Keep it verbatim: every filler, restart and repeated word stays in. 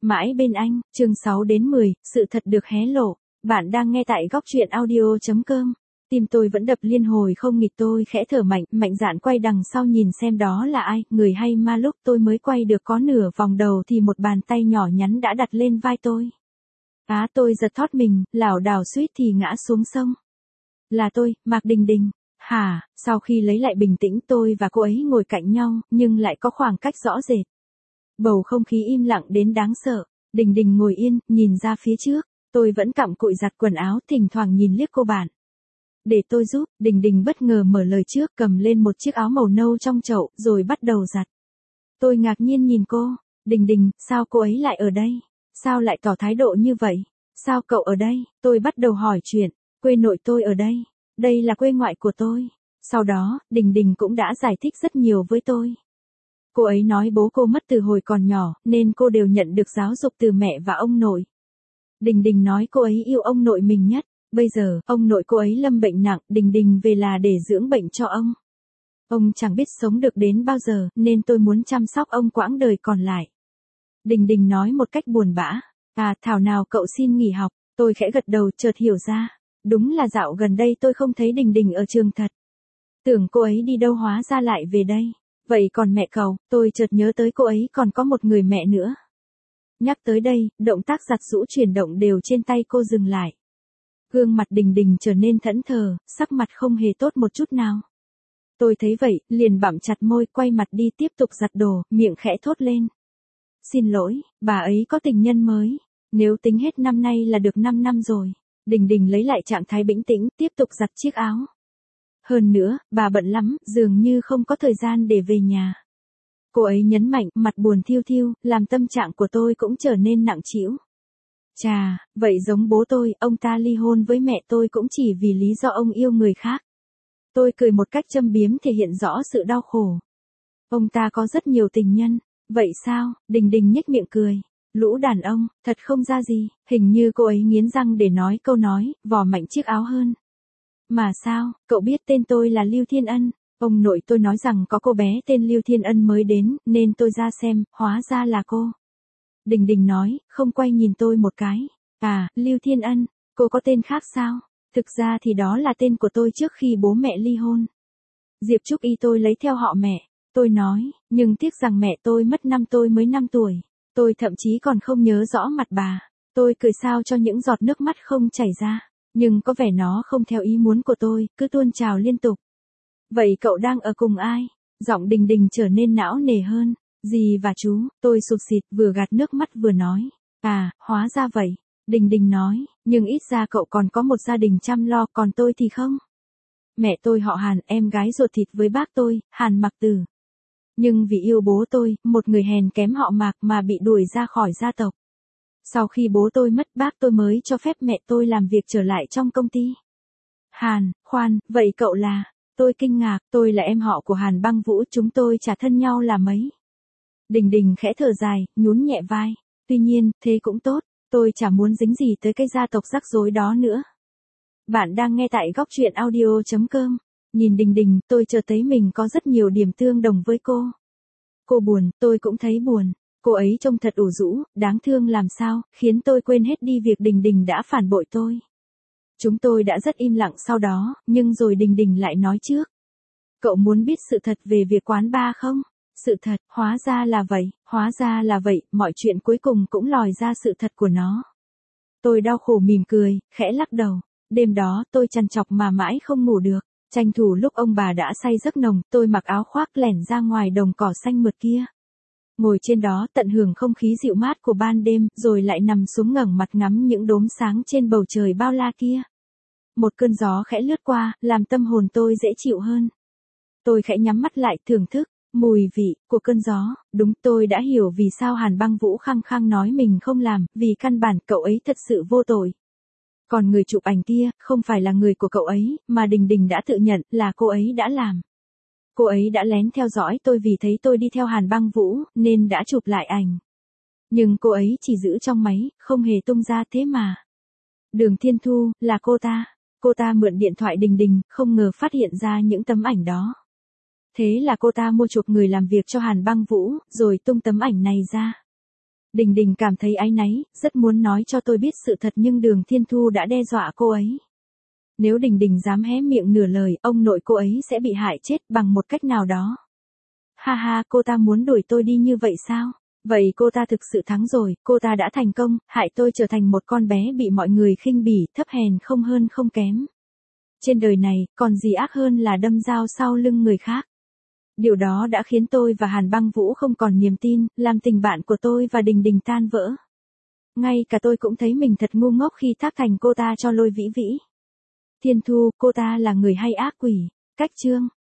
Mãi bên anh, chương sáu đến mười, sự thật được hé lộ. Bạn đang nghe tại góc truyện audio.com. Tim tôi vẫn đập liên hồi không nghịch, tôi khẽ thở mạnh, mạnh dạn quay đằng sau nhìn xem đó là ai, người hay ma. Lúc tôi mới quay được có nửa vòng đầu thì một bàn tay nhỏ nhắn đã đặt lên vai tôi. Á, tôi giật thót mình, lảo đảo suýt thì ngã xuống sông. Là tôi, Mạc Đình Đình. Hả? Sau khi lấy lại bình tĩnh, tôi và cô ấy ngồi cạnh nhau, nhưng lại có khoảng cách rõ rệt. Bầu không khí im lặng đến đáng sợ. Đình Đình ngồi yên, nhìn ra phía trước. Tôi vẫn cặm cụi giặt quần áo, thỉnh thoảng nhìn liếc cô bạn. Để tôi giúp. Đình Đình bất ngờ mở lời trước, cầm lên một chiếc áo màu nâu trong chậu, rồi bắt đầu giặt. Tôi ngạc nhiên nhìn cô. Đình Đình, sao cô ấy lại ở đây? Sao lại tỏ thái độ như vậy? Sao cậu ở đây? Tôi bắt đầu hỏi chuyện. Quê nội tôi ở đây. Đây là quê ngoại của tôi. Sau đó, Đình Đình cũng đã giải thích rất nhiều với tôi. Cô ấy nói bố cô mất từ hồi còn nhỏ, nên cô đều nhận được giáo dục từ mẹ và ông nội. Đình Đình nói cô ấy yêu ông nội mình nhất. Bây giờ, ông nội cô ấy lâm bệnh nặng, Đình Đình về là để dưỡng bệnh cho ông. Ông chẳng biết sống được đến bao giờ, nên tôi muốn chăm sóc ông quãng đời còn lại. Đình Đình nói một cách buồn bã. À, thảo nào cậu xin nghỉ học. Tôi khẽ gật đầu, chợt hiểu ra. Đúng là dạo gần đây tôi không thấy Đình Đình ở trường thật. Tưởng cô ấy đi đâu hóa ra lại về đây. Vậy còn mẹ cậu? Tôi chợt nhớ tới cô ấy còn có một người mẹ nữa. Nhắc tới đây, động tác giặt giũ chuyển động đều trên tay cô dừng lại. Gương mặt Đình Đình trở nên thẫn thờ, sắc mặt không hề tốt một chút nào. Tôi thấy vậy, liền bặm chặt môi, quay mặt đi tiếp tục giặt đồ, miệng khẽ thốt lên. Xin lỗi, bà ấy có tình nhân mới. Nếu tính hết năm nay là được năm năm rồi. Đình Đình lấy lại trạng thái bình tĩnh, tiếp tục giặt chiếc áo. Hơn nữa, bà bận lắm, dường như không có thời gian để về nhà. Cô ấy nhấn mạnh, mặt buồn thiu thiu, làm tâm trạng của tôi cũng trở nên nặng trĩu. Chà, vậy giống bố tôi, ông ta ly hôn với mẹ tôi cũng chỉ vì lý do ông yêu người khác. Tôi cười một cách châm biếm thể hiện rõ sự đau khổ. Ông ta có rất nhiều tình nhân. Vậy sao? Đình Đình nhếch miệng cười. Lũ đàn ông, thật không ra gì. Hình như cô ấy nghiến răng để nói câu nói, vò mạnh chiếc áo hơn. Mà sao, cậu biết tên tôi là Lưu Thiên Ân? Ông nội tôi nói rằng có cô bé tên Lưu Thiên Ân mới đến, nên tôi ra xem, hóa ra là cô. Đình Đình nói, không quay nhìn tôi một cái. À, Lưu Thiên Ân, cô có tên khác sao? Thực ra thì đó là tên của tôi trước khi bố mẹ ly hôn. Diệp Trúc Y tôi lấy theo họ mẹ. Tôi nói, nhưng tiếc rằng mẹ tôi mất năm tôi mới năm tuổi. Tôi thậm chí còn không nhớ rõ mặt bà. Tôi cười sao cho những giọt nước mắt không chảy ra. Nhưng có vẻ nó không theo ý muốn của tôi, cứ tuôn trào liên tục. Vậy cậu đang ở cùng ai? Giọng Đình Đình trở nên não nề hơn. Dì và chú, tôi sụt sịt, vừa gạt nước mắt vừa nói. À, hóa ra vậy. Đình Đình nói, nhưng ít ra cậu còn có một gia đình chăm lo, còn tôi thì không. Mẹ tôi họ Hàn, em gái ruột thịt với bác tôi, Hàn Mặc Tử. Nhưng vì yêu bố tôi, một người hèn kém họ Mạc mà bị đuổi ra khỏi gia tộc. Sau khi bố tôi mất, bác tôi mới cho phép mẹ tôi làm việc trở lại trong công ty. Hàn, khoan, vậy cậu là... Tôi kinh ngạc, tôi là em họ của Hàn Băng Vũ, chúng tôi chả thân nhau là mấy. Đình Đình khẽ thở dài, nhún nhẹ vai. Tuy nhiên, thế cũng tốt, tôi chả muốn dính gì tới cái gia tộc rắc rối đó nữa. Bạn đang nghe tại góc truyện audio.com. Nhìn Đình Đình, tôi chợt thấy mình có rất nhiều điểm tương đồng với cô. Cô buồn, tôi cũng thấy buồn. Cô ấy trông thật ủ rũ, đáng thương làm sao, khiến tôi quên hết đi việc Đình Đình đã phản bội tôi. Chúng tôi đã rất im lặng sau đó, nhưng rồi Đình Đình lại nói trước. Cậu muốn biết sự thật về việc quán bar không? Sự thật, hóa ra là vậy, hóa ra là vậy, mọi chuyện cuối cùng cũng lòi ra sự thật của nó. Tôi đau khổ mỉm cười, khẽ lắc đầu. Đêm đó, tôi trằn trọc mà mãi không ngủ được. Tranh thủ lúc ông bà đã say giấc nồng, tôi mặc áo khoác lẻn ra ngoài đồng cỏ xanh mượt kia. Ngồi trên đó tận hưởng không khí dịu mát của ban đêm, rồi lại nằm xuống ngẩng mặt ngắm những đốm sáng trên bầu trời bao la kia. Một cơn gió khẽ lướt qua, làm tâm hồn tôi dễ chịu hơn. Tôi khẽ nhắm mắt lại thưởng thức mùi vị của cơn gió. Đúng, tôi đã hiểu vì sao Hàn Băng Vũ khăng khăng nói mình không làm, vì căn bản cậu ấy thật sự vô tội. Còn người chụp ảnh kia, không phải là người của cậu ấy, mà Đình Đình đã tự nhận là cô ấy đã làm. Cô ấy đã lén theo dõi tôi vì thấy tôi đi theo Hàn Băng Vũ, nên đã chụp lại ảnh. Nhưng cô ấy chỉ giữ trong máy, không hề tung ra thế mà. Đường Thiên Thu, là cô ta. Cô ta mượn điện thoại Đình Đình, không ngờ phát hiện ra những tấm ảnh đó. Thế là cô ta mua chuộc người làm việc cho Hàn Băng Vũ, rồi tung tấm ảnh này ra. Đình Đình cảm thấy áy náy, rất muốn nói cho tôi biết sự thật nhưng Đường Thiên Thu đã đe dọa cô ấy. Nếu Đình Đình dám hé miệng nửa lời, ông nội cô ấy sẽ bị hại chết bằng một cách nào đó. Ha ha, cô ta muốn đuổi tôi đi như vậy sao? Vậy cô ta thực sự thắng rồi, cô ta đã thành công, hại tôi trở thành một con bé bị mọi người khinh bỉ, thấp hèn không hơn không kém. Trên đời này, còn gì ác hơn là đâm dao sau lưng người khác. Điều đó đã khiến tôi và Hàn Băng Vũ không còn niềm tin, làm tình bạn của tôi và Đình Đình tan vỡ. Ngay cả tôi cũng thấy mình thật ngu ngốc khi thác thành cô ta cho Lôi Vĩ Vĩ. Thiên Thu, cô ta là người hay ác quỷ. Cách chương